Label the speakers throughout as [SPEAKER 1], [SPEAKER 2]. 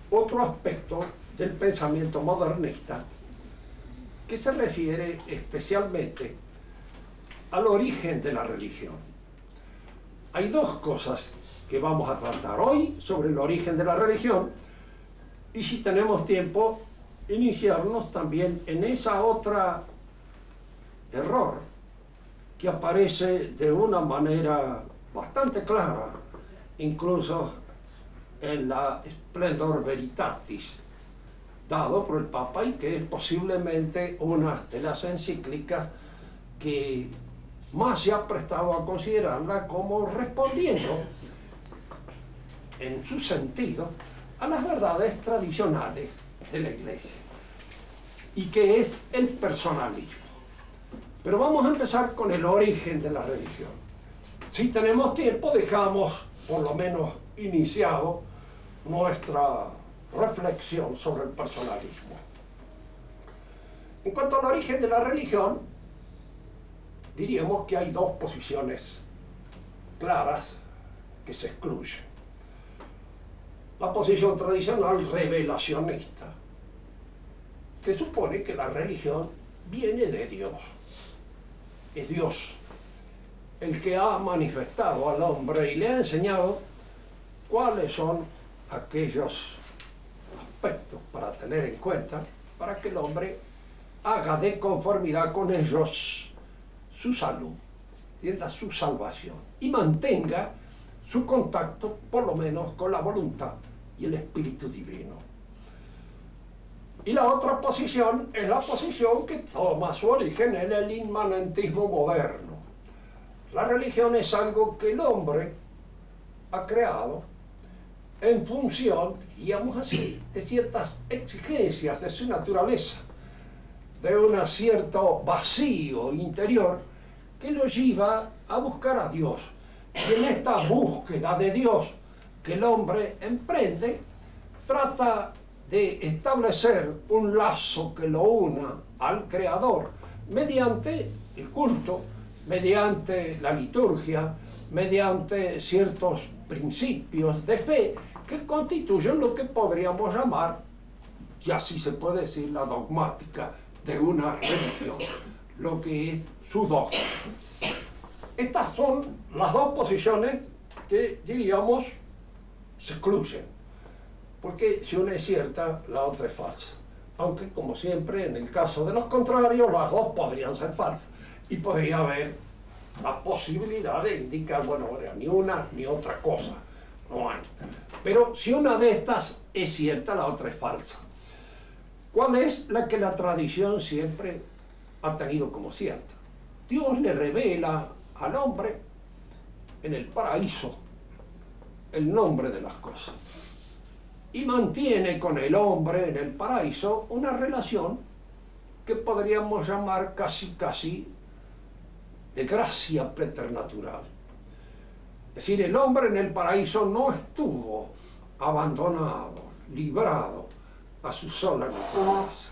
[SPEAKER 1] otro aspecto del pensamiento modernista que se refiere especialmente al origen de la religión. Hay dos cosas que vamos a tratar hoy sobre el origen de la religión, y si tenemos tiempo, iniciarnos también en esa otra error que aparece de una manera bastante clara, incluso en la Splendor Veritatis, dado por el Papa, y que es posiblemente una de las encíclicas que más se ha prestado a considerarla como respondiendo, en su sentido, a las verdades tradicionales de la Iglesia, y que es el personalismo. Pero vamos a empezar con el origen de la religión. Si tenemos tiempo, dejamos por lo menos iniciado nuestra reflexión sobre el personalismo. En cuanto al origen de la religión, diríamos que hay dos posiciones claras que se excluyen. La posición tradicional revelacionista, que supone que la religión viene de Dios. Es Dios el que ha manifestado al hombre y le ha enseñado cuáles son aquellos aspectos para tener en cuenta para que el hombre haga de conformidad con ellos su salud, entienda su salvación y mantenga su contacto por lo menos con la voluntad y el Espíritu Divino. Y la otra posición es la posición que toma su origen en el inmanentismo moderno. La religión es algo que el hombre ha creado en función, digamos así, de ciertas exigencias de su naturaleza, de un cierto vacío interior que lo lleva a buscar a Dios. Y en esta búsqueda de Dios que el hombre emprende, trata de establecer un lazo que lo una al Creador mediante el culto, mediante la liturgia, mediante ciertos principios de fe que constituyen lo que podríamos llamar, y así se puede decir, la dogmática de una religión, lo que es su dogma. Estas son las dos posiciones que, diríamos, se excluyen, porque si una es cierta, la otra es falsa. Aunque, como siempre, en el caso de los contrarios, las dos podrían ser falsas. Y podría haber la posibilidad de indicar, bueno, ni una ni otra cosa. No hay. Pero si una de estas es cierta, la otra es falsa. ¿Cuál es la que la tradición siempre ha tenido como cierta? Dios le revela al hombre en el paraíso el nombre de las cosas y mantiene con el hombre en el paraíso una relación que podríamos llamar casi de gracia preternatural. Es decir, el hombre en el paraíso no estuvo abandonado, librado a su sola naturaleza.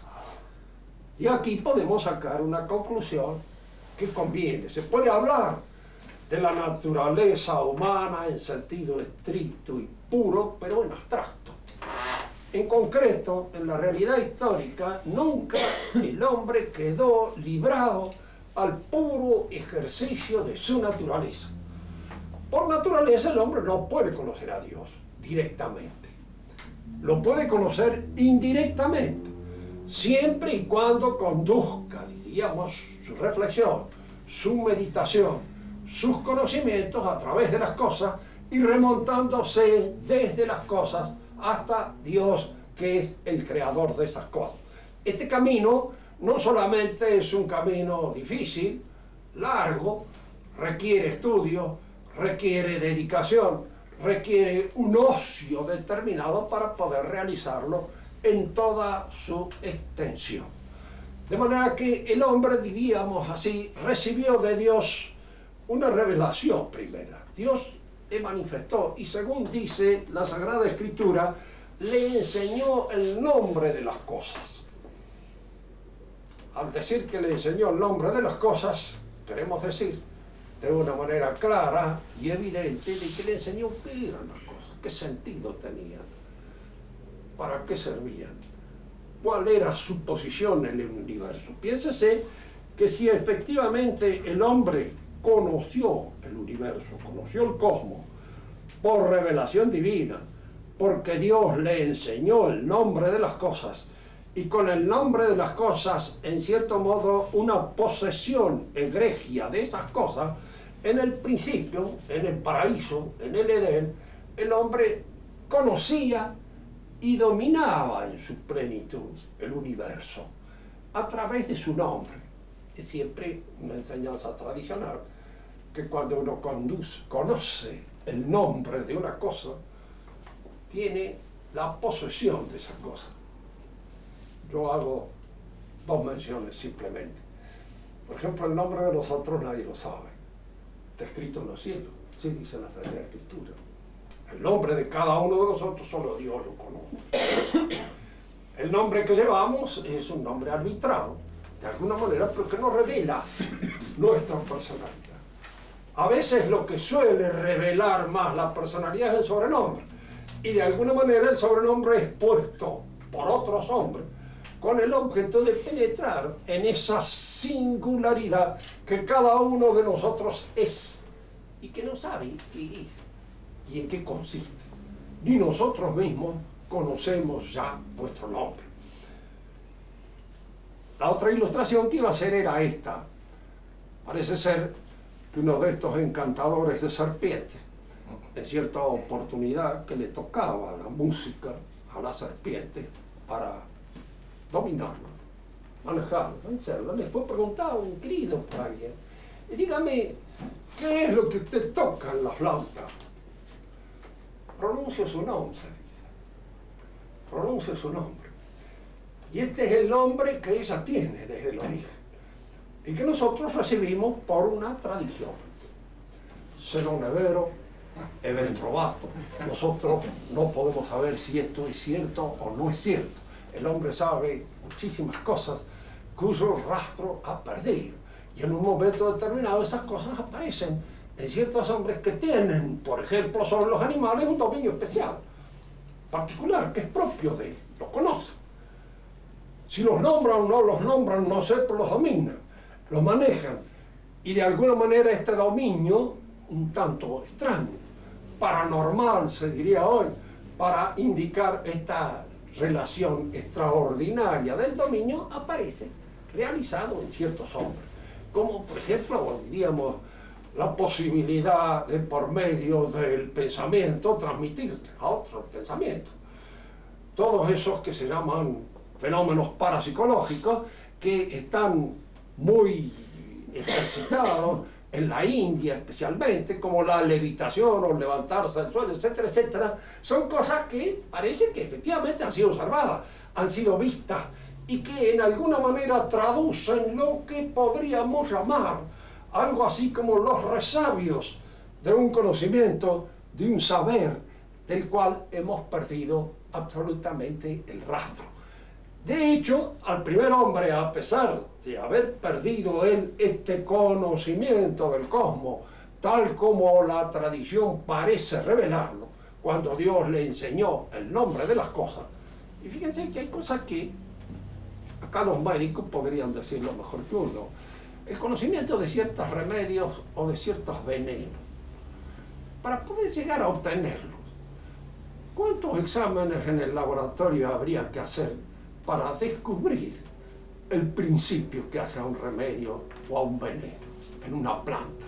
[SPEAKER 1] Y aquí podemos sacar una conclusión que conviene. Se puede hablar de la naturaleza humana en sentido estricto y puro, pero en abstracto. En concreto, en la realidad histórica, nunca el hombre quedó librado al puro ejercicio de su naturaleza. Por naturaleza, el hombre no puede conocer a Dios directamente. Lo puede conocer indirectamente, siempre y cuando conduzca, diríamos, su reflexión, su meditación, sus conocimientos a través de las cosas y remontándose desde las cosas hasta Dios, que es el creador de esas cosas. Este camino no solamente es un camino difícil, largo, requiere estudio, requiere dedicación, requiere un ocio determinado para poder realizarlo en toda su extensión. De manera que el hombre, diríamos así, recibió de Dios una revelación primera. Dios le manifestó y, según dice la Sagrada Escritura, le enseñó el nombre de las cosas. Al decir que le enseñó el nombre de las cosas, queremos decir de una manera clara y evidente de que le enseñó qué eran las cosas, qué sentido tenían. para qué servían, cuál era su posición en el universo. Piénsese que si efectivamente el hombre conoció el universo, conoció el cosmos, por revelación divina, porque Dios le enseñó el nombre de las cosas, y con el nombre de las cosas, en cierto modo, una posesión egregia de esas cosas, en el principio, en el paraíso, en el Edén, el hombre conocía y dominaba en su plenitud el universo a través de su nombre. Es siempre una enseñanza tradicional que cuando uno conoce el nombre de una cosa, tiene la posesión de esa cosa. Yo hago dos menciones simplemente. Por ejemplo, el nombre de nosotros nadie lo sabe. Está escrito en los cielos, sí dice la Sagrada Escritura. El nombre de cada uno de nosotros solo Dios lo conoce. El nombre que llevamos es un nombre arbitrado, de alguna manera, pero que no revela nuestra personalidad. A veces lo que suele revelar más la personalidad es el sobrenombre, y de alguna manera el sobrenombre es puesto por otros hombres con el objeto de penetrar en esa singularidad que cada uno de nosotros es y que no sabe qué es y en qué consiste. Ni nosotros mismos conocemos ya nuestro nombre. La otra ilustración que iba a hacer era esta. Parece ser que uno de estos encantadores de serpientes, en cierta oportunidad que le tocaba la música a la serpiente para dominarlo, manejarlo, vencerlo, le fue preguntado un querido por alguien, y dígame, ¿qué es lo que usted toca en la flauta? Pronuncio su nombre, dice. Pronuncio su nombre. Y este es el nombre que ella tiene desde el origen, y que nosotros recibimos por una tradición. Seno Nevero, Eben Trovato. Nosotros no podemos saber si esto es cierto o no es cierto. El hombre sabe muchísimas cosas cuyo rastro ha perdido. Y en un momento determinado esas cosas aparecen en ciertos hombres que tienen, por ejemplo, sobre los animales un dominio especial, particular, que es propio de él. Los conoce. Si los nombran o no los nombran, no sé, pero los dominan, los manejan. Y de alguna manera este dominio, un tanto extraño, paranormal se diría hoy, para indicar esta relación extraordinaria del dominio, aparece realizado en ciertos hombres, como por ejemplo, diríamos, la posibilidad de por medio del pensamiento transmitir a otro pensamiento. Todos esos que se llaman fenómenos parapsicológicos, que están muy ejercitados en la India especialmente, como la levitación o levantarse del suelo, etcétera, etcétera, son cosas que parece que efectivamente han sido observadas, han sido vistas, y que en alguna manera traducen lo que podríamos llamar algo así como los resabios de un conocimiento, de un saber, del cual hemos perdido absolutamente el rastro. De hecho, al primer hombre, a pesar de haber perdido él este conocimiento del cosmos, tal como la tradición parece revelarlo, cuando Dios le enseñó el nombre de las cosas, y fíjense que hay cosas que acá los médicos podrían decirlo mejor que uno, el conocimiento de ciertos remedios o de ciertos venenos, para poder llegar a obtenerlos. ¿Cuántos exámenes en el laboratorio habría que hacer para descubrir el principio que hace a un remedio o a un veneno en una planta?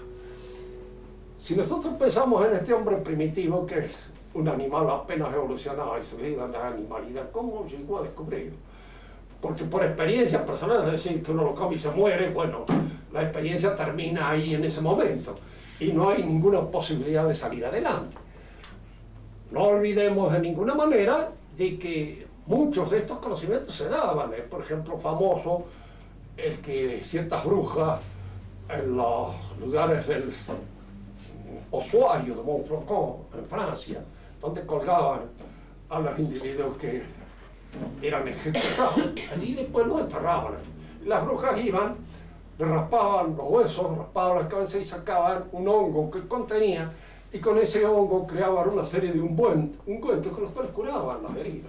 [SPEAKER 1] Si nosotros pensamos en este hombre primitivo, que es un animal apenas evolucionado y subido a la animalidad, ¿cómo llegó a descubrirlo? Porque por experiencia personal, es decir, que uno lo come y se muere, bueno, la experiencia termina ahí en ese momento y no hay ninguna posibilidad de salir adelante. No olvidemos de ninguna manera de que muchos de estos conocimientos se daban. Es, por ejemplo, famoso el que ciertas brujas en los lugares del Ossuario de Montfaucon, en Francia, donde colgaban a los individuos que eran ejecutados, allí después los enterraban. Las brujas iban, le raspaban los huesos, raspaban la cabeza y sacaban un hongo que contenía, y con ese hongo creaban una serie de ungüentos con los cuales curaban las heridas.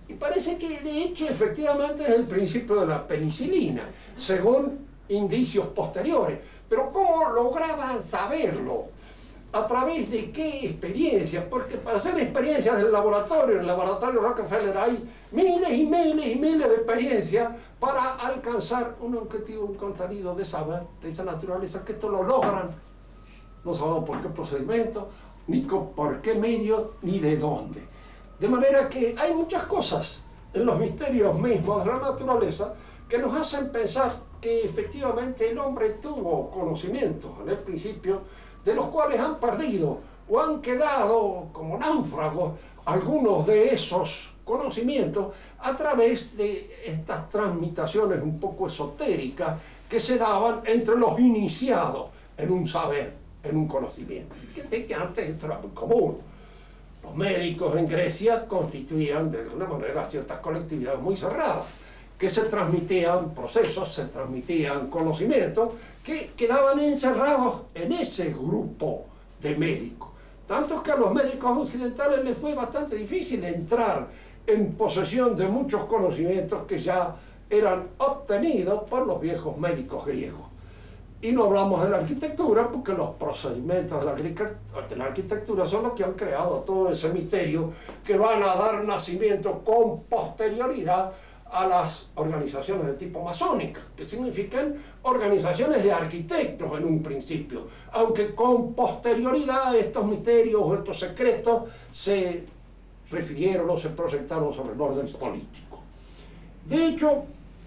[SPEAKER 1] Y parece que de hecho efectivamente es el principio de la penicilina, según indicios posteriores. Pero ¿cómo lograban saberlo? ¿A través de qué experiencias? Porque para hacer experiencias en el laboratorio Rockefeller hay miles y miles y miles de experiencias para alcanzar un objetivo, un contenido de saber, de esa naturaleza, que esto lo logran. No sabemos por qué procedimiento, ni por qué medio, ni de dónde. De manera que hay muchas cosas en los misterios mismos de la naturaleza que nos hacen pensar que efectivamente el hombre tuvo conocimientos en el principio, de los cuales han perdido o han quedado como náufragos algunos de esos conocimientos a través de estas transmutaciones un poco esotéricas que se daban entre los iniciados en un saber, en un conocimiento. Que antes esto era muy común. Los médicos en Grecia constituían de alguna manera ciertas colectividades muy cerradas, que se transmitían procesos, se transmitían conocimientos que quedaban encerrados en ese grupo de médicos. Tanto que a los médicos occidentales les fue bastante difícil entrar en posesión de muchos conocimientos que ya eran obtenidos por los viejos médicos griegos. Y no hablamos de la arquitectura porque los procedimientos de la arquitectura son los que han creado todo ese misterio que van a dar nacimiento con posterioridad a las organizaciones de tipo masónica, que significan organizaciones de arquitectos en un principio, aunque con posterioridad estos misterios o estos secretos se refirieron o se proyectaron sobre el orden político. De hecho,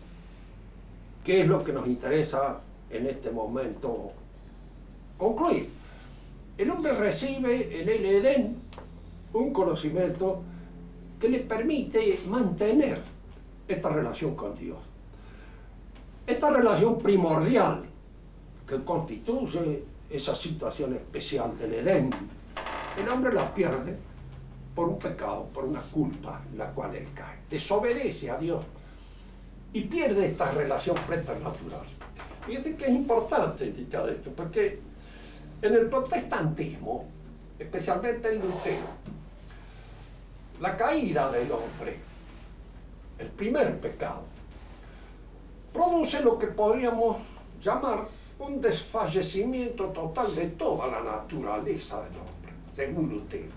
[SPEAKER 1] ¿qué es lo que nos interesa en este momento concluir? El hombre recibe en el Edén un conocimiento que le permite mantener esta relación con Dios. Esta relación primordial que constituye esa situación especial del Edén, el hombre la pierde por un pecado, por una culpa en la cual él cae. Desobedece a Dios y pierde esta relación preternatural. Fíjense que es importante indicar esto, porque en el protestantismo, especialmente en Lutero, la caída del hombre, el primer pecado, produce lo que podríamos llamar un desfallecimiento total de toda la naturaleza del hombre, según Lutero.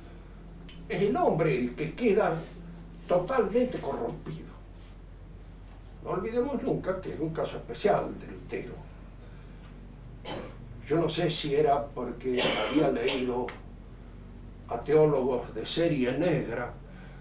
[SPEAKER 1] Es el hombre el que queda totalmente corrompido. No olvidemos nunca que es un caso especial de Lutero. Yo no sé si era porque había leído a teólogos de serie negra,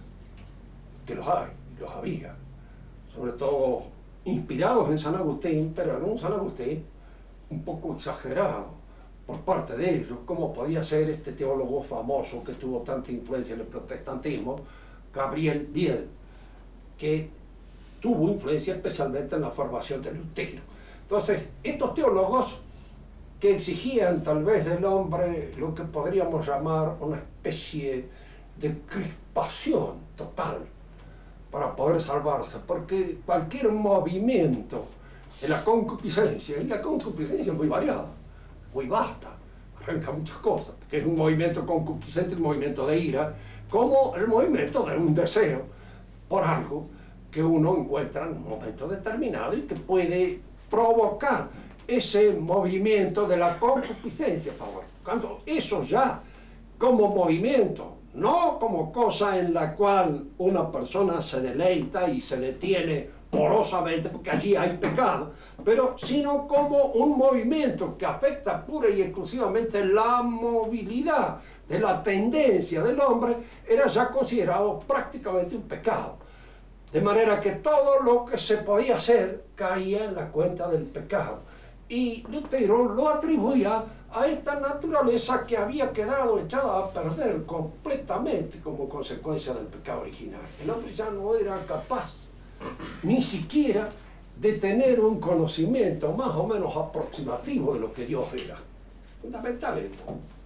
[SPEAKER 1] que los había, sobre todo inspirados en San Agustín, pero en un San Agustín un poco exagerado por parte de ellos, como podía ser este teólogo famoso que tuvo tanta influencia en el protestantismo, Gabriel Biel, que tuvo influencia especialmente en la formación de Lutero. Entonces, estos teólogos que exigían tal vez del hombre lo que podríamos llamar una especie de crispación total para poder salvarse, porque cualquier movimiento de la concupiscencia, y la concupiscencia es muy variada, muy vasta, arranca muchas cosas, que es un movimiento concupiscente, un movimiento de ira, como el movimiento de un deseo por algo que uno encuentra en un momento determinado y que puede provocar ese movimiento de la concupiscencia. Cuando eso ya como movimiento, no como cosa en la cual una persona se deleita y se detiene porosamente porque allí hay pecado, pero sino como un movimiento que afecta pura y exclusivamente la movilidad de la tendencia del hombre, era ya considerado prácticamente un pecado. De manera que todo lo que se podía hacer caía en la cuenta del pecado. Y Lutero lo atribuía a esta naturaleza que había quedado echada a perder completamente como consecuencia del pecado original. El hombre ya no era capaz ni siquiera de tener un conocimiento más o menos aproximativo de lo que Dios era. Fundamental esto.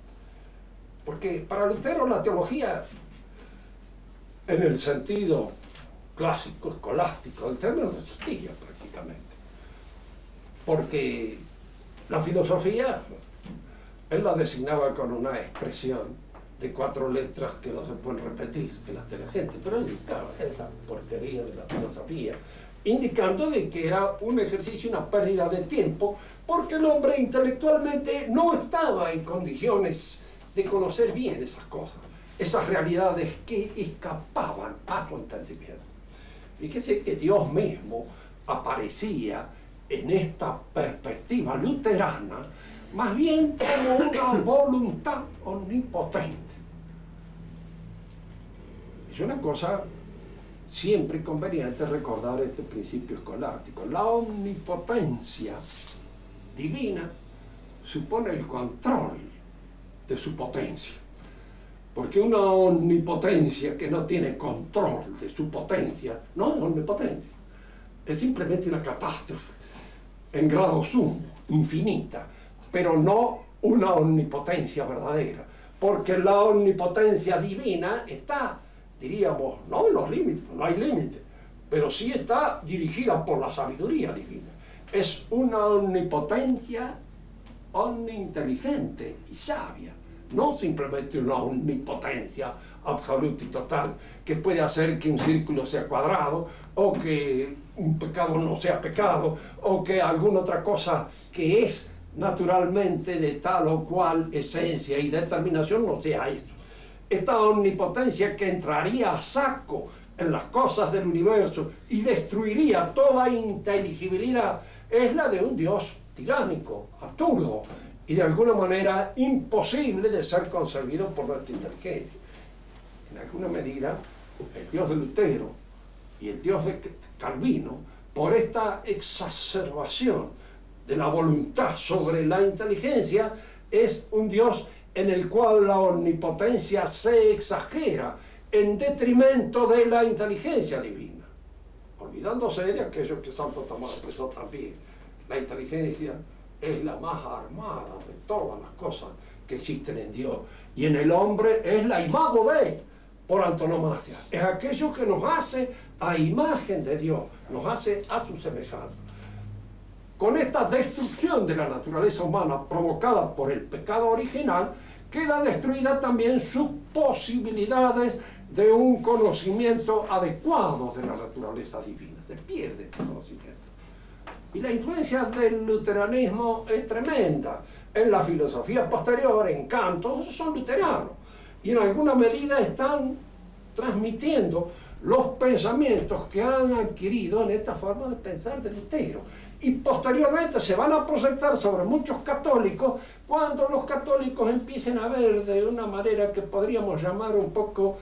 [SPEAKER 1] Porque para Lutero la teología, en el sentido clásico, escolástico del término, no existía prácticamente. Porque la filosofía, él la designaba con una expresión de 4 letras que no se pueden repetir de las de la gente, pero él indicaba esa porquería de la filosofía, indicando de que era un ejercicio, una pérdida de tiempo, porque el hombre intelectualmente no estaba en condiciones de conocer bien esas cosas, esas realidades que escapaban a su entendimiento. Fíjese que Dios mismo aparecía en esta perspectiva luterana más bien como una voluntad omnipotente. Es una cosa siempre conveniente recordar este principio escolástico. La omnipotencia divina supone el control de su potencia. Porque una omnipotencia que no tiene control de su potencia no es omnipotencia. Es simplemente una catástrofe en grado sumo, infinita, pero no una omnipotencia verdadera. Porque la omnipotencia divina está, diríamos, no en los límites, no hay límites, pero sí está dirigida por la sabiduría divina. Es una omnipotencia omniinteligente y sabia, no simplemente una omnipotencia absoluta y total que puede hacer que un círculo sea cuadrado o que un pecado no sea pecado o que alguna otra cosa que es naturalmente de tal o cual esencia y determinación no sea eso. Esta omnipotencia que entraría a saco en las cosas del universo y destruiría toda inteligibilidad es la de un Dios tiránico, absurdo y de alguna manera imposible de ser concebido por nuestra inteligencia. En alguna medida, el Dios de Lutero y el Dios de Calvino, por esta exacerbación de la voluntad sobre la inteligencia, es un Dios en el cual la omnipotencia se exagera en detrimento de la inteligencia divina, olvidándose de aquello que Santo Tomás expresó también. La inteligencia es la más armada de todas las cosas que existen en Dios, y en el hombre es la imago Dei por antonomasia, es aquello que nos hace a imagen de Dios, nos hace a su semejanza. Con esta destrucción de la naturaleza humana provocada por el pecado original, queda destruida también sus posibilidades de un conocimiento adecuado de la naturaleza divina. Se pierde este conocimiento. Y la influencia del luteranismo es tremenda. En la filosofía posterior, en Kant, todos son luteranos. Y en alguna medida están transmitiendo los pensamientos que han adquirido en esta forma de pensar de Lutero. Y posteriormente se van a proyectar sobre muchos católicos cuando los católicos empiecen a ver de una manera que podríamos llamar un poco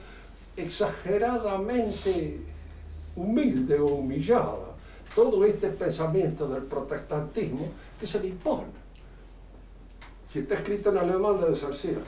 [SPEAKER 1] exageradamente humilde o humillada todo este pensamiento del protestantismo que se le impone. Si está escrito en alemán debe ser cierto.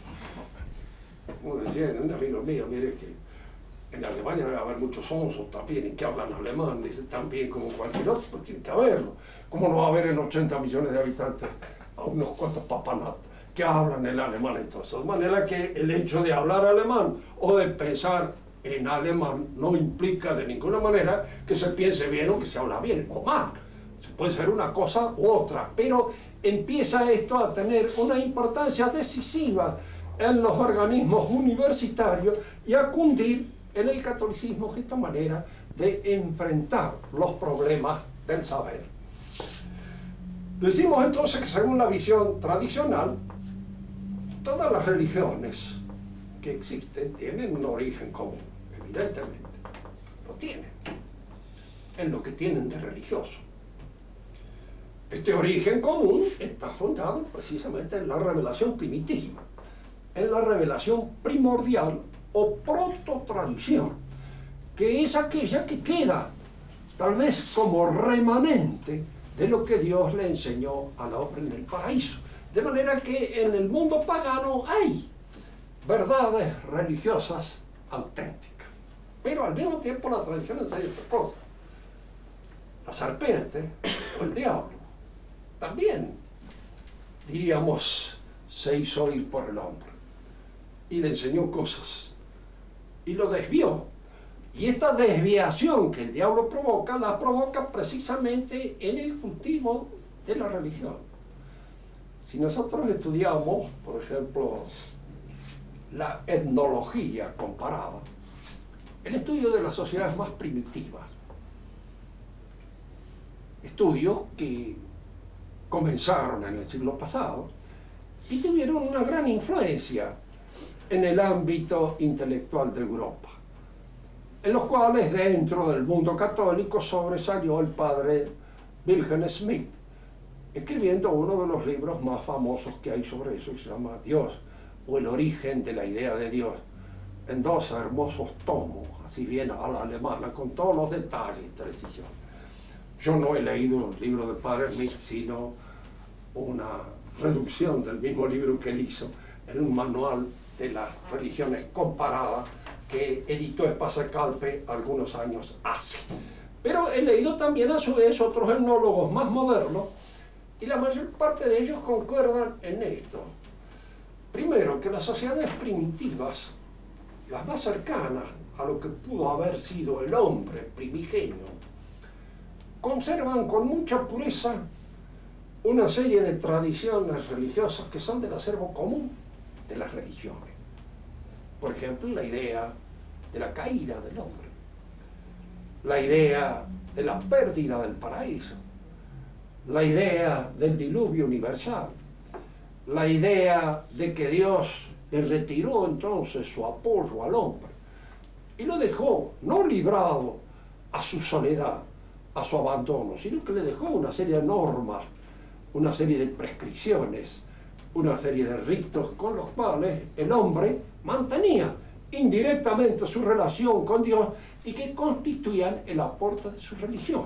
[SPEAKER 1] Como decía un amigo mío, mire que en Alemania debe haber muchos onzos también y que hablan alemán, dice, tan bien como cualquier otro, pues tiene que haberlo. ¿Cómo no va a haber en 80 millones de habitantes a unos cuantos papanatos que hablan el alemán entonces? De manera que el hecho de hablar alemán o de pensar en alemán no implica de ninguna manera que se piense bien o que se habla bien o mal. Se puede ser una cosa u otra, pero empieza esto a tener una importancia decisiva en los organismos universitarios y a cundir en el catolicismo esta manera de enfrentar los problemas del saber. Decimos entonces que según la visión tradicional, todas las religiones que existen tienen un origen común, evidentemente, lo tienen, en lo que tienen de religioso. Este origen común está fundado precisamente en la revelación primitiva, en la revelación primordial o prototradición, que es aquella que queda tal vez como remanente de lo que Dios le enseñó al hombre en el paraíso. De manera que en el mundo pagano hay verdades religiosas auténticas, pero al mismo tiempo la tradición enseña otra cosa. La serpiente o el diablo también, diríamos, se hizo oír por el hombre y le enseñó cosas y lo desvió. Y esta desviación que el diablo provoca, la provoca precisamente en el cultivo de la religión. Si nosotros estudiamos, por ejemplo, la etnología comparada, el estudio de las sociedades más primitivas. Estudios que comenzaron en el siglo pasado y tuvieron una gran influencia en el ámbito intelectual de Europa, en los cuales dentro del mundo católico sobresalió el padre Wilhelm Schmidt, escribiendo uno de los libros más famosos que hay sobre eso, que se llama Dios, o el origen de la idea de Dios, en 2 hermosos tomos, así bien a la alemana, con todos los detalles y precisiones. Yo no he leído el libro del padre Schmidt, sino una reducción del mismo libro que él hizo en un manual de las religiones comparadas que editó Spasa-Calpe algunos años hace. Pero he leído también a su vez otros etnólogos más modernos y la mayor parte de ellos concuerdan en esto. Primero, que las sociedades primitivas, las más cercanas a lo que pudo haber sido el hombre primigenio, conservan con mucha pureza una serie de tradiciones religiosas que son del acervo común de las religiones. Por ejemplo, la idea de la caída del hombre, la idea de la pérdida del paraíso, la idea del diluvio universal, la idea de que Dios le retiró entonces su apoyo al hombre y lo dejó no librado a su soledad, a su abandono, sino que le dejó una serie de normas, una serie de prescripciones, una serie de ritos con los cuales el hombre mantenía indirectamente su relación con Dios y que constituían el aporte de su religión.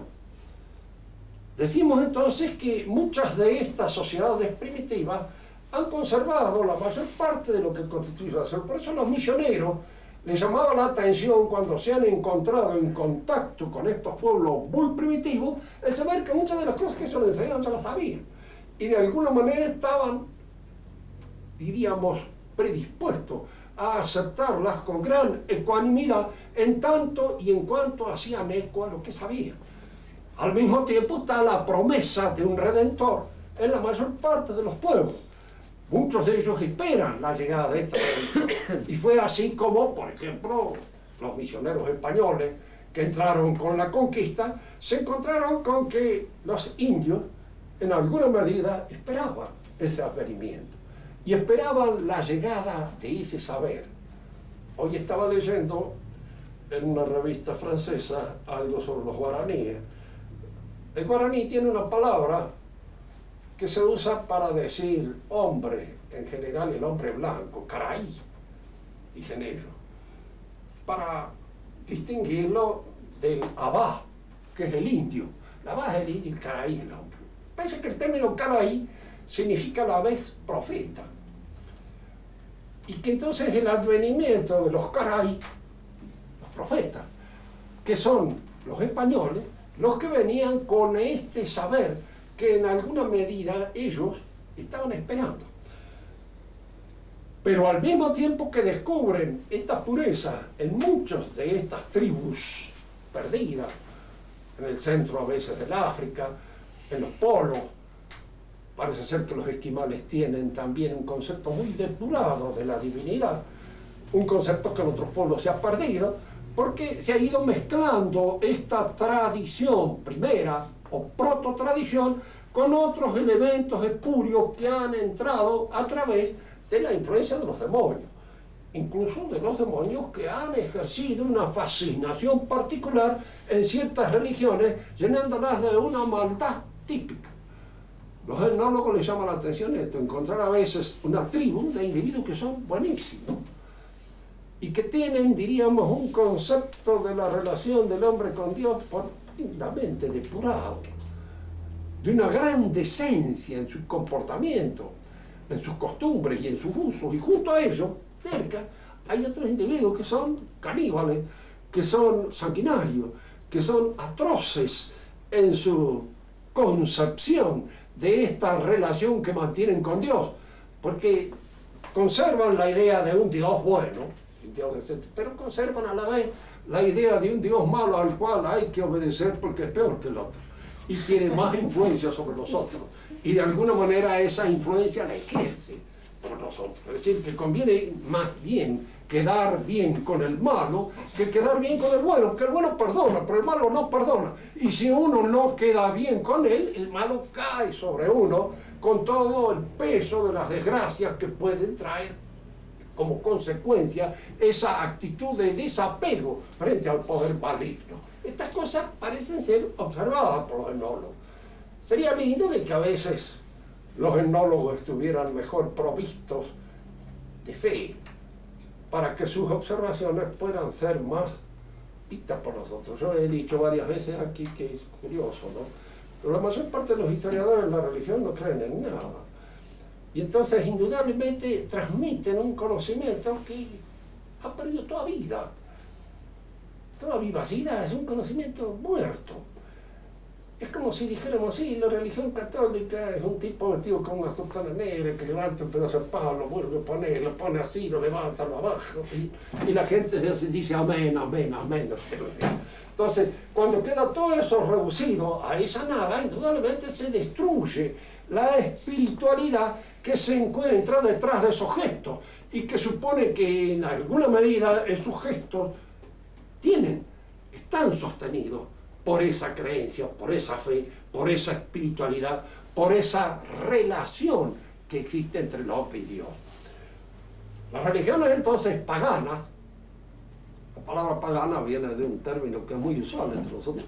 [SPEAKER 1] Decimos entonces que muchas de estas sociedades primitivas han conservado la mayor parte de lo que constituye la sociedad. Por eso los misioneros les llamaba la atención cuando se han encontrado en contacto con estos pueblos muy primitivos, el saber que muchas de las cosas que ellos les enseñaban ya las sabían. Y de alguna manera estaban, diríamos, predispuestos a aceptarlas con gran ecuanimidad en tanto y en cuanto hacían eco a lo que sabían. Al mismo tiempo está la promesa de un Redentor en la mayor parte de los pueblos. Muchos de ellos esperan la llegada de esta redención. Y fue así como, por ejemplo, los misioneros españoles que entraron con la conquista, se encontraron con que los indios, en alguna medida, esperaban ese advenimiento. Y esperaban la llegada de ese saber. Hoy estaba leyendo en una revista francesa algo sobre los guaraníes. El guaraní tiene una palabra que se usa para decir hombre, en general el hombre blanco, caraí, dicen ellos, para distinguirlo del abá, que es el indio. El abá es el indio y el caraí es el hombre. Parece que el término caraí significa a la vez profeta. Y que entonces el advenimiento de los caraí, los profetas, que son los españoles, los que venían con este saber que en alguna medida ellos estaban esperando. Pero al mismo tiempo que descubren esta pureza en muchas de estas tribus perdidas, en el centro a veces del África, en los polos, parece ser que los esquimales tienen también un concepto muy depurado de la divinidad, un concepto que en otros pueblos se ha perdido, porque se ha ido mezclando esta tradición primera o prototradición con otros elementos espurios que han entrado a través de la influencia de los demonios, incluso de los demonios que han ejercido una fascinación particular en ciertas religiones, llenándolas de una maldad típica. Los etnólogos les llama la atención esto, encontrar a veces una tribu de individuos que son buenísimos y que tienen, diríamos, un concepto de la relación del hombre con Dios profundamente depurado, de una gran decencia en su comportamiento, en sus costumbres y en sus usos, y junto a ello, cerca, hay otros individuos que son caníbales, que son sanguinarios, que son atroces en su concepción de esta relación que mantienen con Dios, porque conservan la idea de un Dios bueno, un Dios decente, pero conservan a la vez la idea de un Dios malo al cual hay que obedecer porque es peor que el otro y tiene más influencia sobre nosotros, y de alguna manera esa influencia la ejerce por nosotros. Es decir, que conviene más bien quedar bien con el malo que quedar bien con el bueno, porque el bueno perdona, pero el malo no perdona. Y si uno no queda bien con él, el malo cae sobre uno con todo el peso de las desgracias que pueden traer como consecuencia esa actitud de desapego frente al poder maligno. Estas cosas parecen ser observadas por los etnólogos. Sería lindo de que a veces los etnólogos estuvieran mejor provistos de fe para que sus observaciones puedan ser más vistas por nosotros. Yo he dicho varias veces aquí que es curioso, ¿no? Pero la mayor parte de los historiadores de la religión no creen en nada. Y entonces, indudablemente, transmiten un conocimiento que ha perdido toda vida. Toda vivacidad, es un conocimiento muerto. Es como si dijéramos, sí, la religión católica es un tipo vestido con una sotana negra que levanta un pedazo de pan, lo vuelve a poner, lo pone así, lo levanta, lo abajo, y la gente dice amén, amén, amén. Entonces, cuando queda todo eso reducido a esa nada, indudablemente se destruye la espiritualidad que se encuentra detrás de esos gestos y que supone que en alguna medida esos gestos están sostenidos por esa creencia, por esa fe, por esa espiritualidad, por esa relación que existe entre el hombre y Dios. Las religiones entonces paganas, la palabra pagana viene de un término que es muy usual entre nosotros,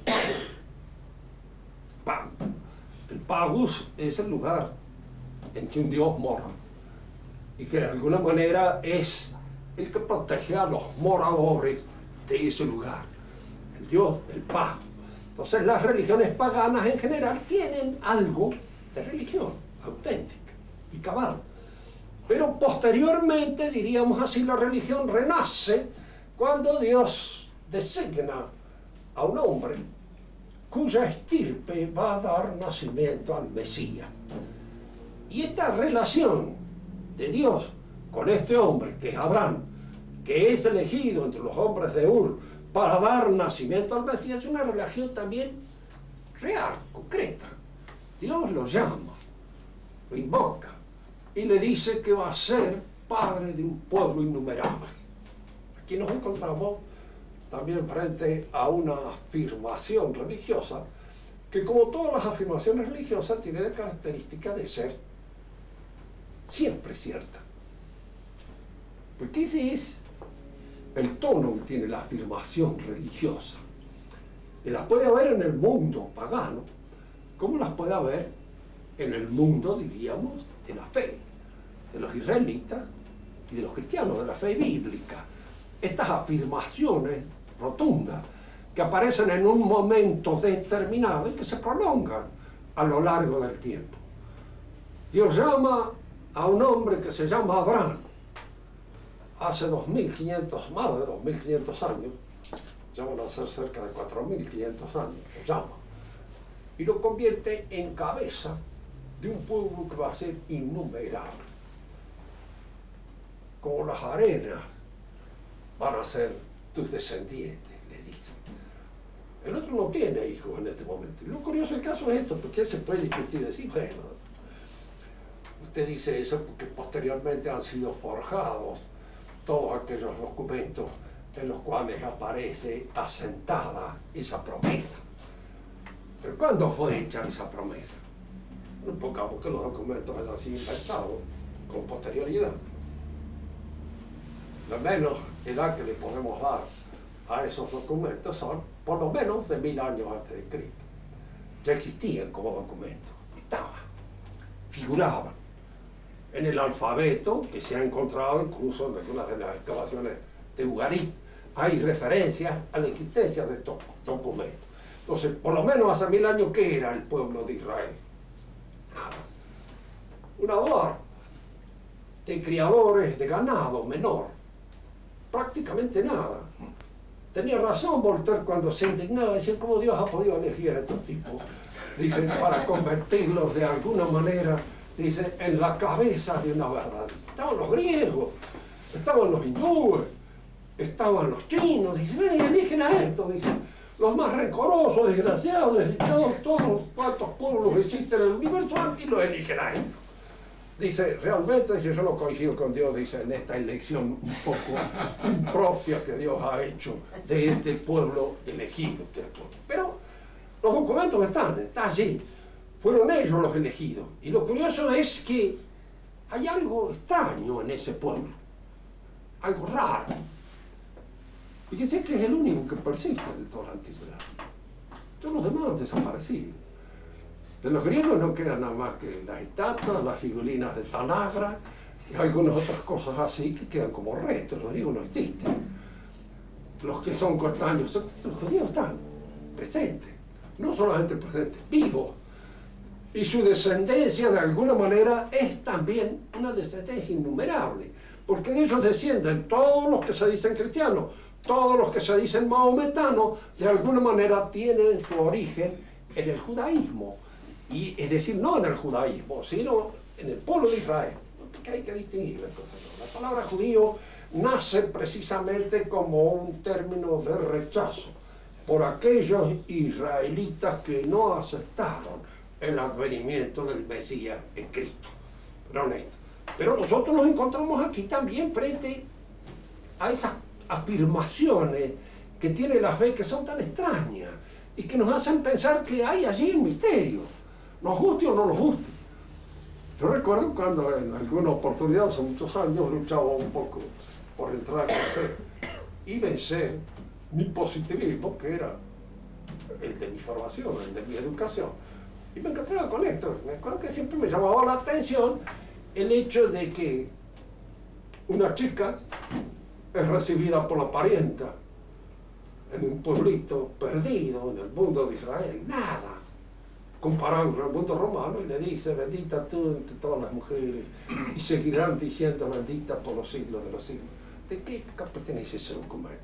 [SPEAKER 1] pago. El pagus es el lugar en que un Dios mora y que de alguna manera es el que protege a los moradores de ese lugar, el Dios del pago. Entonces las religiones paganas en general tienen algo de religión auténtica y cabal. Pero posteriormente, diríamos así, la religión renace cuando Dios designa a un hombre cuya estirpe va a dar nacimiento al Mesías. Y esta relación de Dios con este hombre, que es Abraham, que es elegido entre los hombres de Ur para dar nacimiento al Mesías, es una relación también real, concreta. Dios lo llama, lo invoca y le dice que va a ser padre de un pueblo innumerable. Aquí nos encontramos también frente a una afirmación religiosa que, como todas las afirmaciones religiosas, tiene la característica de ser siempre cierta. Porque ese es el tono que tiene la afirmación religiosa. Que las puede haber en el mundo pagano, como las puede haber en el mundo, diríamos, de la fe, de los israelitas y de los cristianos, de la fe bíblica. Estas afirmaciones rotundas que aparecen en un momento determinado y que se prolongan a lo largo del tiempo. Dios llama a un hombre que se llama Abraham hace 2500, más de 2500 años, ya van a ser cerca de 4500 años, lo llama, y lo convierte en cabeza de un pueblo que va a ser innumerable. Como las arenas van a ser tus descendientes, le dicen. El otro no tiene hijos en este momento. Y lo curioso del caso es esto, porque se puede discutir y decir, bueno, usted dice eso porque posteriormente han sido forjados todos aquellos documentos en los cuales aparece asentada esa promesa. Pero ¿cuándo fue hecha esa promesa? No pongamos que los documentos hayan sido inventados con posterioridad. La menos edad que le podemos dar a esos documentos son por lo menos de 1000 años antes de Cristo. Ya existían como documentos, estaban, figuraban en el alfabeto que se ha encontrado incluso en algunas de las excavaciones de Ugarit. Hay referencias a la existencia de estos documentos. Entonces, por lo menos hace 1000 años, ¿qué era el pueblo de Israel? Nada. Un adobar de criadores de ganado menor. Prácticamente nada. Tenía razón Voltaire cuando se indignaba, decía, ¿cómo Dios ha podido elegir a estos tipos? Dicen, para convertirlos de alguna manera, dice, en la cabeza de una verdad. Estaban los griegos, estaban los hindúes, estaban los chinos, dice, ven y eligen a esto, dice, los más rencorosos, desgraciados, desdichados, todos cuantos pueblos existen en el universo, y los eligen a esto. dice, realmente dice, yo no coincido con Dios, dice, en esta elección un poco impropia que Dios ha hecho de este pueblo elegido. Pero los documentos están allí, fueron ellos los elegidos. Y lo curioso es que hay algo extraño en ese pueblo, algo raro. Fíjense que es el único que persiste de toda la antigüedad. Todos los demás han desaparecido. De los griegos no quedan nada más que las estatuas, las figurinas de Tanagra y algunas otras cosas así que quedan como restos. Los griegos no existen. Los que son costaños, los judíos están presentes. No solamente presentes, vivos. Y su descendencia de alguna manera es también una descendencia innumerable. Porque de ellos descienden todos los que se dicen cristianos, todos los que se dicen mahometanos, de alguna manera tienen su origen en el judaísmo. Y es decir, no en el judaísmo, sino en el pueblo de Israel. Porque hay que distinguir las cosas. La palabra judío nace precisamente como un término de rechazo por aquellos israelitas que no aceptaron el advenimiento del Mesías en Cristo. Pero nosotros nos encontramos aquí también frente a esas afirmaciones que tiene la fe que son tan extrañas y que nos hacen pensar que hay allí un misterio, nos guste o no nos guste. Yo recuerdo cuando en alguna oportunidad, hace muchos años, luchaba un poco por entrar a la fe y vencer mi positivismo, que era el de mi formación, el de mi educación. Y me encontraba con esto. Me acuerdo que siempre me llamaba la atención el hecho de que una chica es recibida por la parienta en un pueblito perdido en el mundo de Israel, nada, comparado con el mundo romano, y le dice, bendita tú entre todas las mujeres, y seguirán diciendo, bendita por los siglos de los siglos. ¿De qué época pertenece ese documento?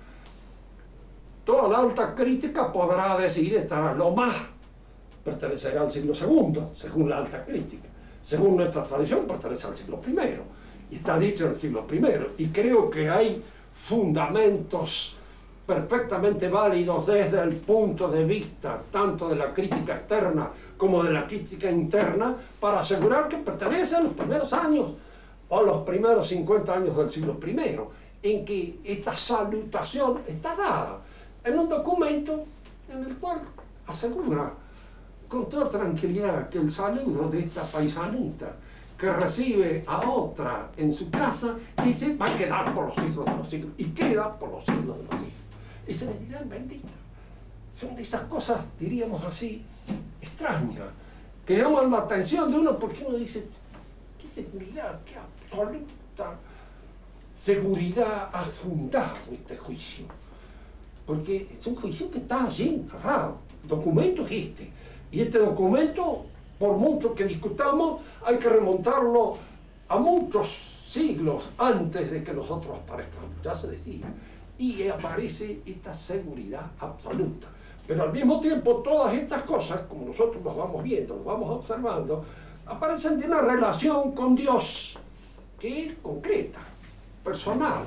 [SPEAKER 1] Toda la alta crítica podrá decir, estará lo más, pertenecerá al siglo II, según la alta crítica. Según nuestra tradición, pertenece al siglo I. Y está dicho en el siglo I. Y creo que hay fundamentos perfectamente válidos desde el punto de vista tanto de la crítica externa como de la crítica interna para asegurar que pertenece a los primeros años o a los primeros 50 años del siglo I, en que esta salutación está dada en un documento en el cual asegura con toda tranquilidad que el saludo de esta paisanita que recibe a otra en su casa, dice, va a quedar por los siglos de los siglos, y queda por los siglos de los siglos. Y se les dirán bendita. Son de esas cosas, diríamos así, extrañas, que llaman la atención de uno porque uno dice, qué seguridad, qué absoluta seguridad ha fundado este juicio. Porque es un juicio que está allí, narrado. El documento es este. Y este documento, por mucho que discutamos, hay que remontarlo a muchos siglos antes de que nosotros aparezcamos, ya se decía. Y aparece esta seguridad absoluta. Pero al mismo tiempo, todas estas cosas, como nosotros las vamos viendo, las vamos observando, aparecen de una relación con Dios que es concreta, personal,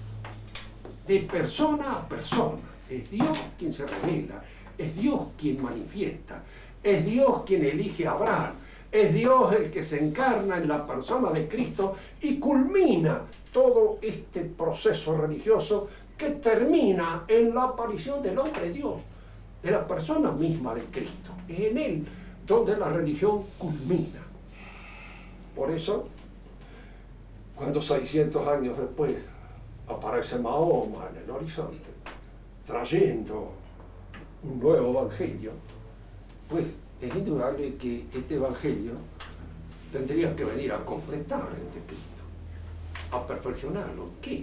[SPEAKER 1] de persona a persona. Es Dios quien se revela, es Dios quien manifiesta, es Dios quien elige a Abraham, es Dios el que se encarna en la persona de Cristo y culmina todo este proceso religioso que termina en la aparición del hombre Dios, de la persona misma de Cristo. Es en Él donde la religión culmina. Por eso, cuando 600 años después aparece Mahoma en el horizonte, trayendo un nuevo evangelio, pues es indudable que este evangelio tendría que venir a completar el de Cristo, a perfeccionarlo. ¿Qué?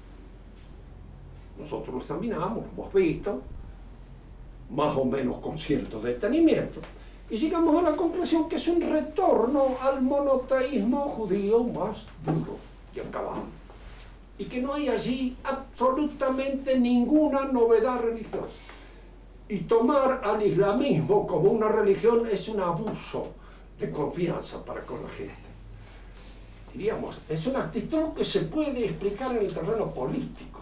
[SPEAKER 1] Nosotros lo examinamos, lo hemos visto, más o menos con cierto detenimiento, y llegamos a la conclusión que es un retorno al monoteísmo judío más duro y acabado, y que no hay allí absolutamente ninguna novedad religiosa. Y tomar al islamismo como una religión es un abuso de confianza para con la gente. Diríamos, es una actitud que se puede explicar en el terreno político.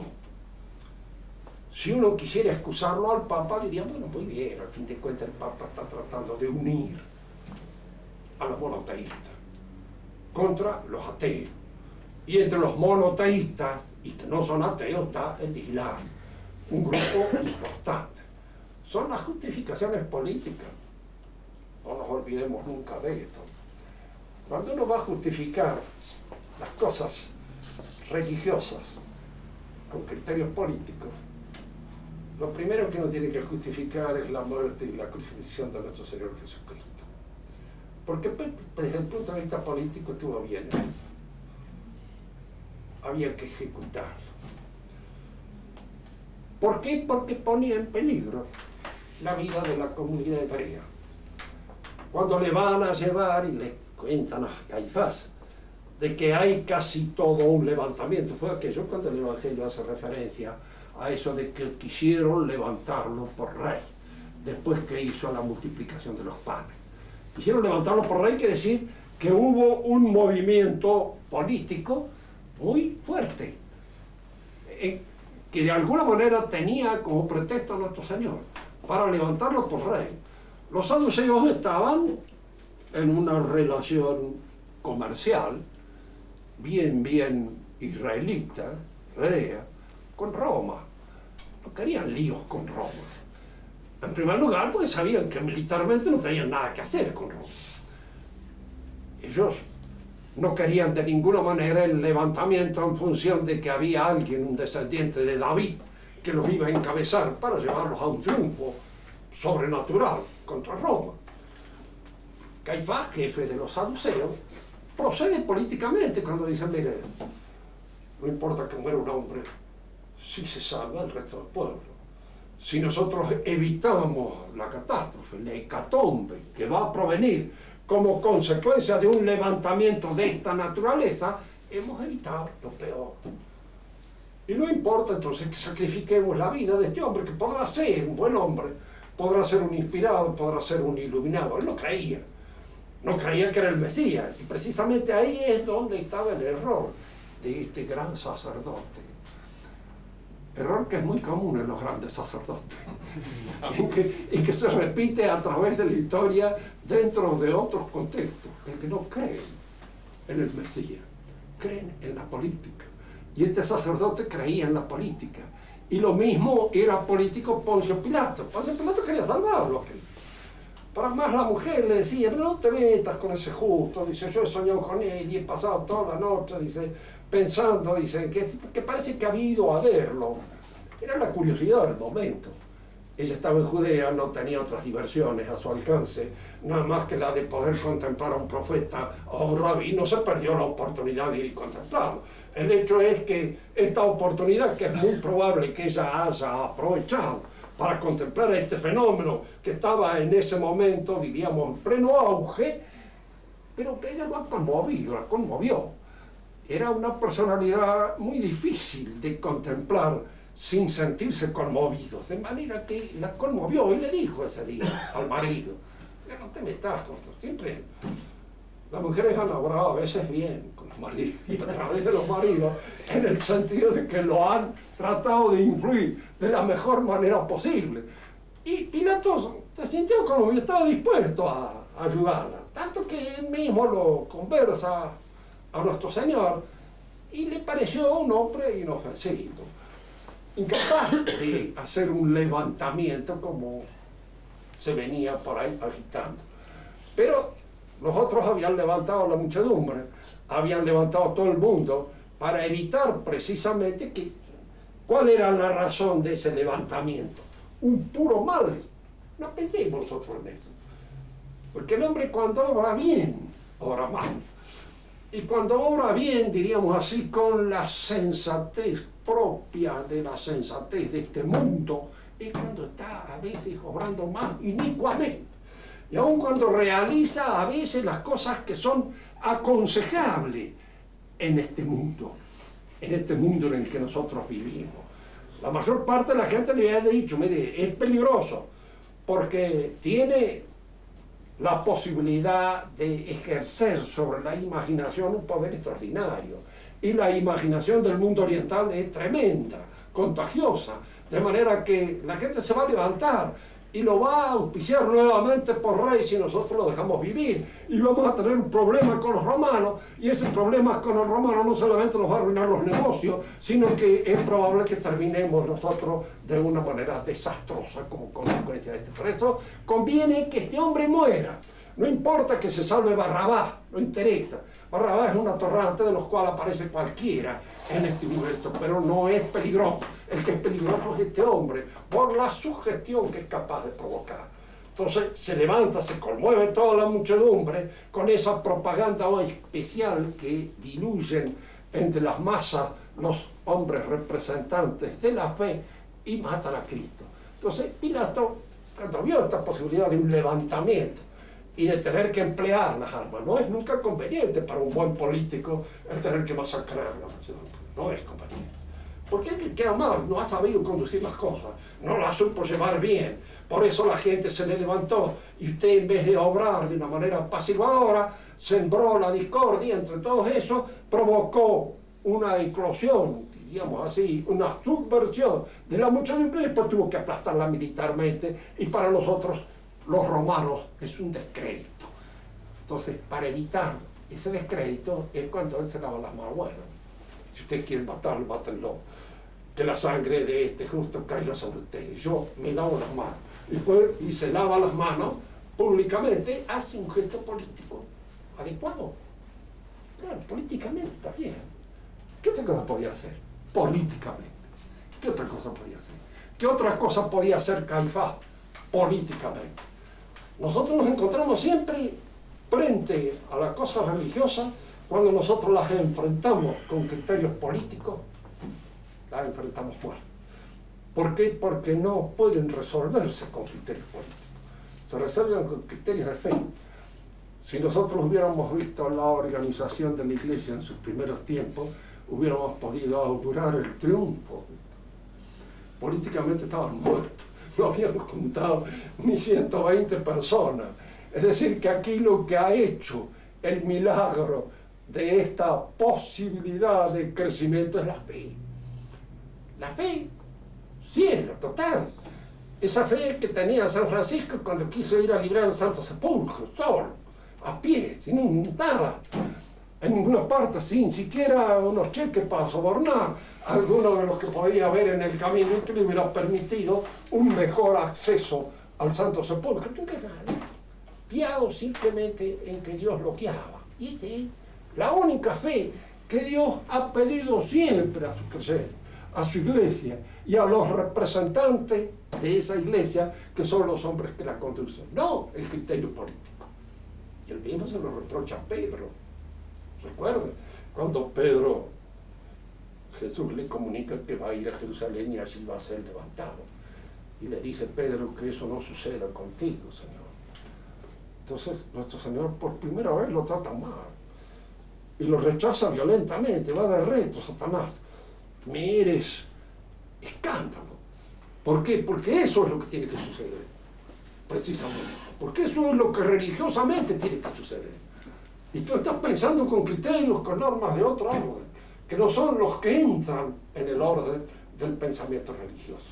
[SPEAKER 1] Si uno quisiera excusarlo al Papa, diría, bueno, muy bien, al fin de cuentas el Papa está tratando de unir a los monoteístas. contra los ateos. Y entre los monoteístas, y que no son ateos, está el Islam, un grupo importante. Son las justificaciones políticas. No nos olvidemos nunca de esto. Cuando uno va a justificar las cosas religiosas con criterios políticos, lo primero que uno tiene que justificar es la muerte y la crucifixión de nuestro Señor Jesucristo. Porque desde el punto de vista político estuvo bien. Había que ejecutarlo. ¿Por qué? Porque ponía en peligro la vida de la comunidad hebrea. Cuando le van a llevar y le cuentan a Caifás de que hay casi todo un levantamiento, fue aquello cuando el Evangelio hace referencia a eso de que quisieron levantarlo por rey, después que hizo la multiplicación de los panes. Quisieron levantarlo por rey, quiere decir que hubo un movimiento político muy fuerte, que de alguna manera tenía como pretexto a nuestro Señor, para levantarlo por rey. Los saduceos estaban en una relación comercial, bien israelita, hebrea, con Roma. No querían líos con Roma. En primer lugar, porque sabían que militarmente no tenían nada que hacer con Roma. Ellos no querían de ninguna manera el levantamiento en función de que había alguien, un descendiente de David, que los iba a encabezar para llevarlos a un triunfo sobrenatural contra Roma. Caifás, jefe de los saduceos, procede políticamente cuando dice: mire, no importa que muera un hombre, si se salva el resto del pueblo. Si nosotros evitamos la catástrofe, la hecatombe que va a provenir como consecuencia de un levantamiento de esta naturaleza, hemos evitado lo peor. Y no importa entonces que sacrifiquemos la vida de este hombre, que podrá ser un buen hombre, podrá ser un inspirado, podrá ser un iluminado. Él no creía. No creía que era el Mesías. Y precisamente ahí es donde estaba el error de este gran sacerdote. Error que es muy común en los grandes sacerdotes. y que se repite a través de la historia dentro de otros contextos. El que no creen en el Mesías, creen en la política. Y este sacerdote creía en la política. Y lo mismo era político Poncio Pilato. Poncio Pilato quería salvarlo a Cristo. Para más la mujer le decía: pero no te metas con ese justo. Dice: yo he soñado con él y he pasado toda la noche, dice, pensando, dice, que parece que ha ido a verlo. Era la curiosidad del momento. Ella estaba en Judea, no tenía otras diversiones a su alcance, nada más que la de poder contemplar a un profeta o a un rabí. No se perdió la oportunidad de ir y contemplarlo. El hecho es que esta oportunidad, que es muy probable que ella haya aprovechado para contemplar este fenómeno que estaba en ese momento, diríamos, en pleno auge, pero que ella lo ha conmovido, la conmovió. Era una personalidad muy difícil de contemplar sin sentirse conmovido, de manera que la conmovió y le dijo ese día al marido: no te metas con esto. Siempre las mujeres han obrado a veces bien con los maridos y a través de los maridos, en el sentido de que lo han tratado de influir de la mejor manera posible. Y Pilato se sintió como que estaba dispuesto a ayudarla, tanto que él mismo lo conversa a nuestro Señor y le pareció un hombre inofensivo, incapaz de hacer un levantamiento como se venía por ahí agitando. Pero los otros habían levantado la muchedumbre, habían levantado todo el mundo para evitar precisamente que... ¿Cuál era la razón de ese levantamiento? Un puro mal. No pensemos nosotros en eso. Porque el hombre, cuando obra bien, obra mal. Y cuando obra bien, diríamos así, con la sensatez propia de la sensatez de este mundo, es cuando está a veces obrando mal, inicuamente. Y aun cuando realiza a veces las cosas que son aconsejables en este mundo en el que nosotros vivimos. La mayor parte de la gente le ha dicho: mire, es peligroso, porque tiene la posibilidad de ejercer sobre la imaginación un poder extraordinario. Y la imaginación del mundo oriental es tremenda, contagiosa, de manera que la gente se va a levantar y lo va a auspiciar nuevamente por rey si nosotros lo dejamos vivir. Y vamos a tener un problema con los romanos, y ese problema con los romanos no solamente nos va a arruinar los negocios, sino que es probable que terminemos nosotros de una manera desastrosa como consecuencia de esto. Por eso conviene que este hombre muera. No importa que se salve Barrabás, no interesa. Barrabás es un atorrante de los cuales aparece cualquiera en este universo, pero no es peligroso. El que es peligroso es este hombre, por la sugestión que es capaz de provocar. Entonces se levanta, se conmueve toda la muchedumbre con esa propaganda especial que diluyen entre las masas los hombres representantes de la fe y matan a Cristo. Entonces Pilato, cuando vio esta posibilidad de un levantamiento y de tener que emplear las armas, no es nunca conveniente para un buen político el tener que masacrar a la muchedumbre, no es conveniente. Porque él queda mal, no ha sabido conducir las cosas, no las supo llevar bien, por eso la gente se le levantó y usted, en vez de obrar de una manera apaciguadora, sembró la discordia entre todos esos, provocó una eclosión, diríamos así, una subversión de la muchedumbre, y después tuvo que aplastarla militarmente, y para nosotros los romanos es un descrédito. Entonces, para evitar ese descrédito es cuando él se lava las manos. Bueno, si usted quiere matarlo, mátenlo, que la sangre de este justo caiga sobre ustedes. Yo me lavo las manos. Y se lava las manos públicamente, hace un gesto político adecuado. Claro, políticamente está bien. ¿Qué otra cosa podía hacer? Políticamente. ¿Qué otra cosa podía hacer? ¿Qué otra cosa podía hacer Caifás? Políticamente. Nosotros nos encontramos siempre frente a las cosas religiosas cuando nosotros las enfrentamos con criterios políticos, las enfrentamos mal. ¿Por qué? Porque no pueden resolverse con criterios políticos. Se resuelven con criterios de fe. Si nosotros hubiéramos visto la organización de la iglesia en sus primeros tiempos, hubiéramos podido augurar el triunfo. Políticamente estaban muertos. No habían contado ni 120 personas. Es decir, que aquí lo que ha hecho el milagro de esta posibilidad de crecimiento es la fe. La fe ciega, total. Esa fe que tenía San Francisco cuando quiso ir a librar el Santo Sepulcro, solo, a pie, sin nada, en ninguna parte, sin siquiera unos cheques para sobornar a alguno de los que podía haber en el camino y que le hubiera permitido un mejor acceso al Santo Sepulcro. Nunca nada. Fiado simplemente en que Dios lo guiaba. Y esa es la única fe que Dios ha pedido siempre a su creyentes, a su iglesia y a los representantes de esa iglesia, que son los hombres que la conducen, no el criterio político. Y el mismo se lo reprocha a Pedro. Recuerden, cuando Jesús le comunica que va a ir a Jerusalén y allí va a ser levantado. Y le dice Pedro que eso no suceda contigo, Señor. Entonces, nuestro Señor por primera vez lo trata mal. Y lo rechaza violentamente, va de reto, Satanás. Me eres escándalo. ¿Por qué? Porque eso es lo que tiene que suceder. Precisamente. Porque eso es lo que religiosamente tiene que suceder. Y tú estás pensando con criterios, con normas de otro orden, que no son los que entran en el orden del pensamiento religioso.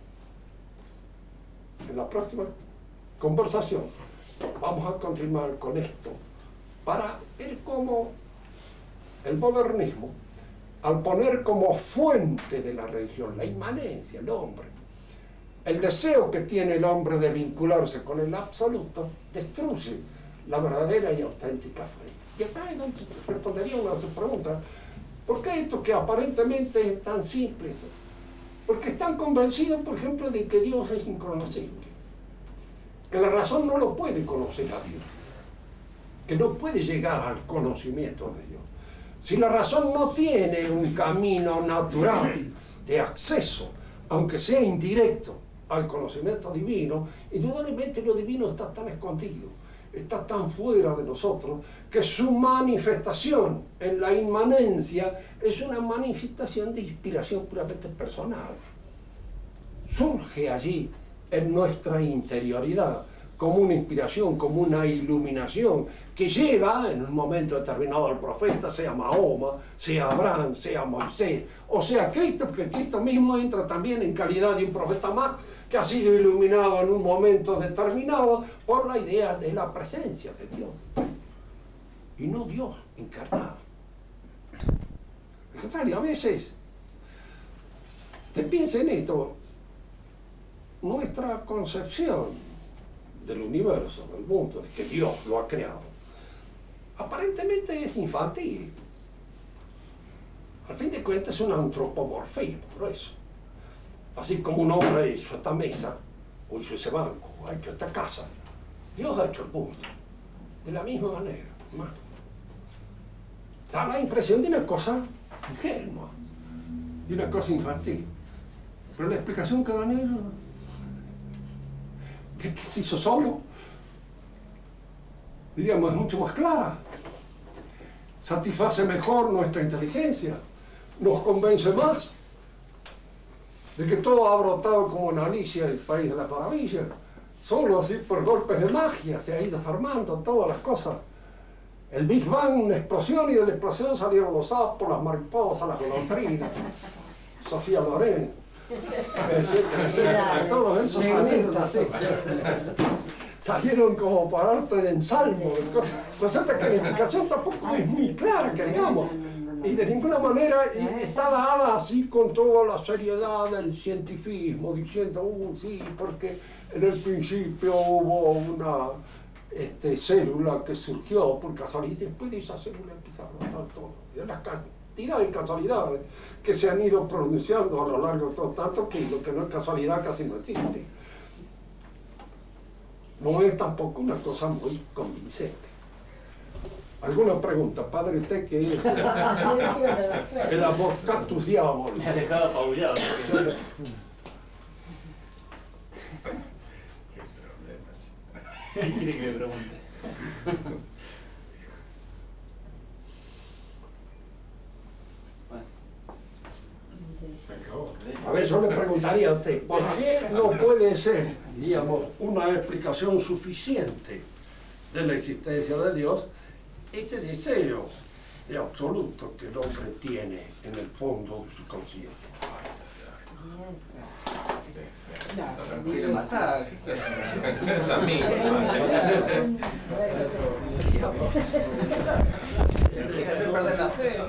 [SPEAKER 1] En la próxima conversación vamos a continuar con esto para ver cómo el modernismo, al poner como fuente de la religión la inmanencia, el hombre, el deseo que tiene el hombre de vincularse con el absoluto, destruye la verdadera y auténtica fe. Y acá es donde respondería una de sus preguntas. ¿Por qué esto que aparentemente es tan simple? Porque están convencidos, por ejemplo, de que Dios es inconocible, que la razón no lo puede conocer a Dios, que no puede llegar al conocimiento de Dios. Si la razón no tiene un camino natural de acceso, aunque sea indirecto, al conocimiento divino, indudablemente lo divino está tan escondido, está tan fuera de nosotros, que su manifestación en la inmanencia es una manifestación de inspiración puramente personal. Surge allí en nuestra interioridad como una inspiración, como una iluminación que lleva en un momento determinado al profeta, sea Mahoma, sea Abraham, sea Moisés, o sea Cristo, porque Cristo mismo entra también en calidad de un profeta más, que ha sido iluminado en un momento determinado por la idea de la presencia de Dios. Y no Dios encarnado. Al contrario, a veces, te piensa en esto, nuestra concepción del universo, del mundo, de que Dios lo ha creado, aparentemente es infantil. Al fin de cuentas es un antropomorfismo, por eso. Así como un hombre ha hecho esta mesa, o hizo ese banco, o ha hecho esta casa, Dios ha hecho el mundo. De la misma manera, hermano. Da la impresión de una cosa ingenua, de una cosa infantil. Pero la explicación que dan ellos, de que se hizo solo, diríamos, es mucho más clara. Satisface mejor nuestra inteligencia, nos convence más de que todo ha brotado como en Alicia, el país de las maravillas. Solo así por golpes de magia se ha ido formando todas las cosas. El Big Bang, una explosión, y de la explosión salieron los sapos, las mariposas, las golondrinas, Sofía Loren, etcétera. Todos esos salieron así. Salieron como para arte de ensalmo. Resulta que la explicación tampoco es muy clara, que digamos. Y de ninguna manera está dada así con toda la seriedad del cientifismo, diciendo, sí, porque en el principio hubo una célula que surgió por casualidad, y después de esa célula empezaron a estar todo. Y la cantidad de casualidades que se han ido pronunciando a lo largo de todo, tanto que lo que no es casualidad casi no existe. No es tampoco una cosa muy convincente. ¿Alguna pregunta? Padre, usted que es el advocatus diaboli.
[SPEAKER 2] Me ha dejado apabullado. ¿Qué quiere que me pregunte?
[SPEAKER 1] A ver, yo le preguntaría a usted, ¿por qué no puede ser, digamos, una explicación suficiente de la existencia de Dios ese deseo de absoluto que el hombre tiene en el fondo de su conciencia?
[SPEAKER 3] Quiere matar. Es amigo. Quiere hacer perder la fe.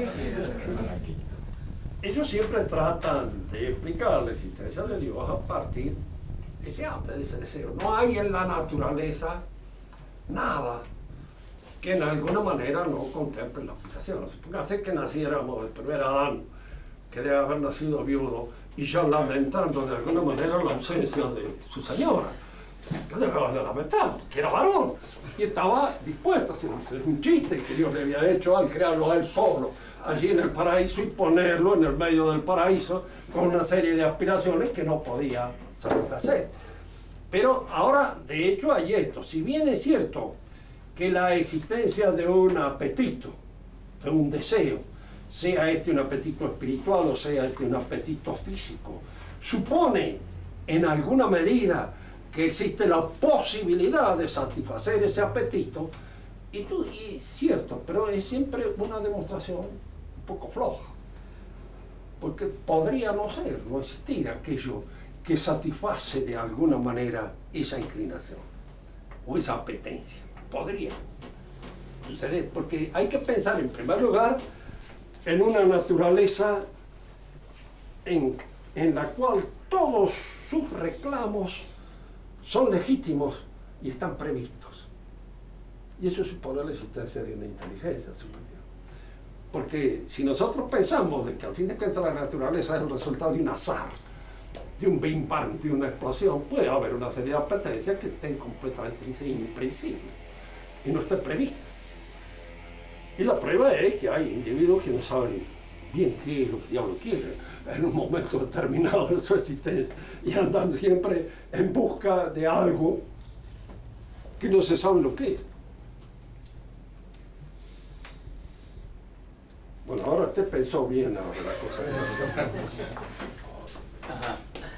[SPEAKER 1] Ellos siempre tratan de explicar la existencia de Dios a partir de ese hambre, de ese deseo. No hay en la naturaleza nada que en alguna manera no contemple la explicación. Póngase que naciéramos el primer Adán, que debe haber nacido viudo, y ya lamentando de alguna manera la ausencia de su señora, que debe haberla lamentado, que era varón, y estaba dispuesto a hacer un chiste que Dios le había hecho al crearlo a él solo, allí en el paraíso, y ponerlo en el medio del paraíso con una serie de aspiraciones que no podía satisfacer. Pero ahora, de hecho, hay esto. Si bien es cierto que la existencia de un apetito, de un deseo, sea un apetito espiritual o sea un apetito físico, supone en alguna medida que existe la posibilidad de satisfacer ese apetito, y es cierto, pero es siempre una demostración un poco floja, porque podría no ser, no existir aquello que satisface de alguna manera esa inclinación o esa apetencia. Podría suceder, porque hay que pensar en primer lugar en una naturaleza en la cual todos sus reclamos son legítimos y están previstos. Y eso supone la existencia de una inteligencia superior. Porque si nosotros pensamos de que al fin de cuentas la naturaleza es el resultado de un azar, de un Big Bang, de una explosión, puede haber una serie de apetencias que estén completamente imprevisibles y no estén previstas. Y la prueba es que hay individuos que no saben bien qué es lo que el diablo quiere en un momento determinado de su existencia y andan siempre en busca de algo que no se sabe lo que es. Bueno, ahora usted pensó bien ahora la cosa.
[SPEAKER 2] Ajá.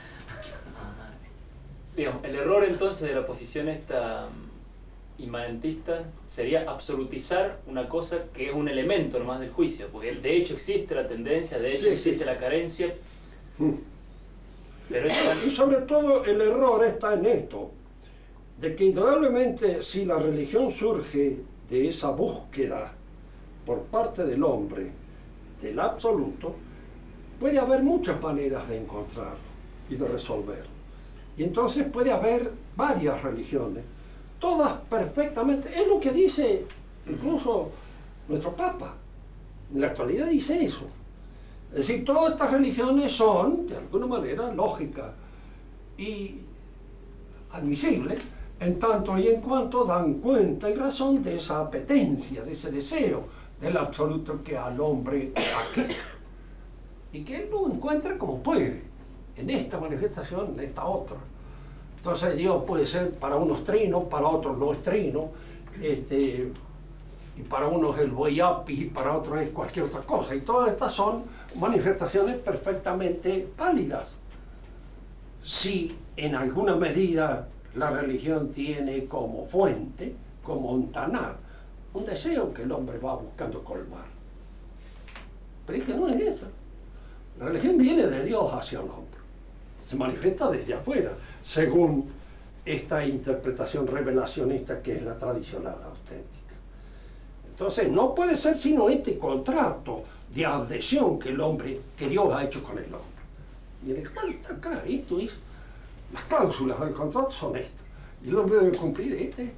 [SPEAKER 2] Digamos, el error entonces de la posición esta inmanentista sería absolutizar una cosa que es un elemento nomás del juicio, porque de hecho existe la tendencia, de hecho existe la carencia. Pero
[SPEAKER 1] Y sobre todo el error está en esto, de que indudablemente si la religión surge de esa búsqueda por parte del hombre del absoluto, puede haber muchas maneras de encontrarlo y de resolverlo. Y entonces puede haber varias religiones, todas perfectamente, es lo que dice incluso nuestro Papa, en la actualidad dice eso. Es decir, todas estas religiones son, de alguna manera, lógicas y admisibles, en tanto y en cuanto dan cuenta y razón de esa apetencia, de ese deseo del absoluto que al hombre aqueja. Y que él lo encuentra como puede, en esta manifestación, en esta otra. Entonces Dios puede ser para unos trino, para otros no es trino, y para unos el buey apis y para otros es cualquier otra cosa. Y todas estas son manifestaciones perfectamente válidas. Si en alguna medida la religión tiene como fuente, como un tanar, un deseo que el hombre va buscando colmar. Pero es que no es eso. La religión viene de Dios hacia el hombre. Se manifiesta desde afuera, según esta interpretación revelacionista que es la tradicional auténtica. Entonces no puede ser sino este contrato de adhesión que Dios ha hecho con el hombre. Y en el cual está acá, esto es, las cláusulas del contrato son estas. Y el hombre debe cumplir este.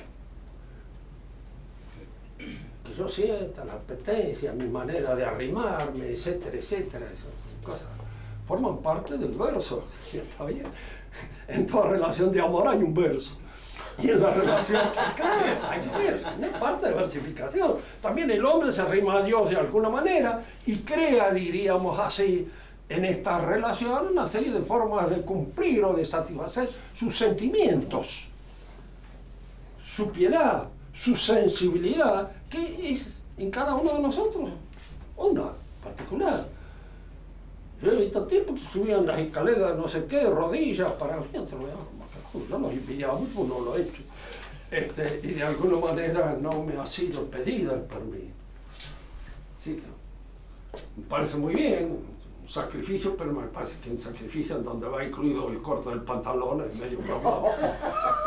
[SPEAKER 1] Que yo sienta la apetencia, mi manera de arrimarme, etcétera, etcétera, esas cosas forman parte del verso. ¿Está bien? En toda relación de amor hay un verso. Y en la relación, claro, hay un verso, es parte de versificación. También el hombre se arrima a Dios de alguna manera y crea, diríamos así, en esta relación una serie de formas de cumplir o de satisfacer sus sentimientos, su piedad, su sensibilidad, que es en cada uno de nosotros una particular. Yo he visto tipos que subían las escaleras, no sé qué, rodillas, para yo los envidiaba mucho, no lo he hecho. Y de alguna manera no me ha sido pedido el permiso. Sí, me parece muy bien, un sacrificio, pero me parece que un sacrificio en donde va incluido el corte del pantalón es medio bravo.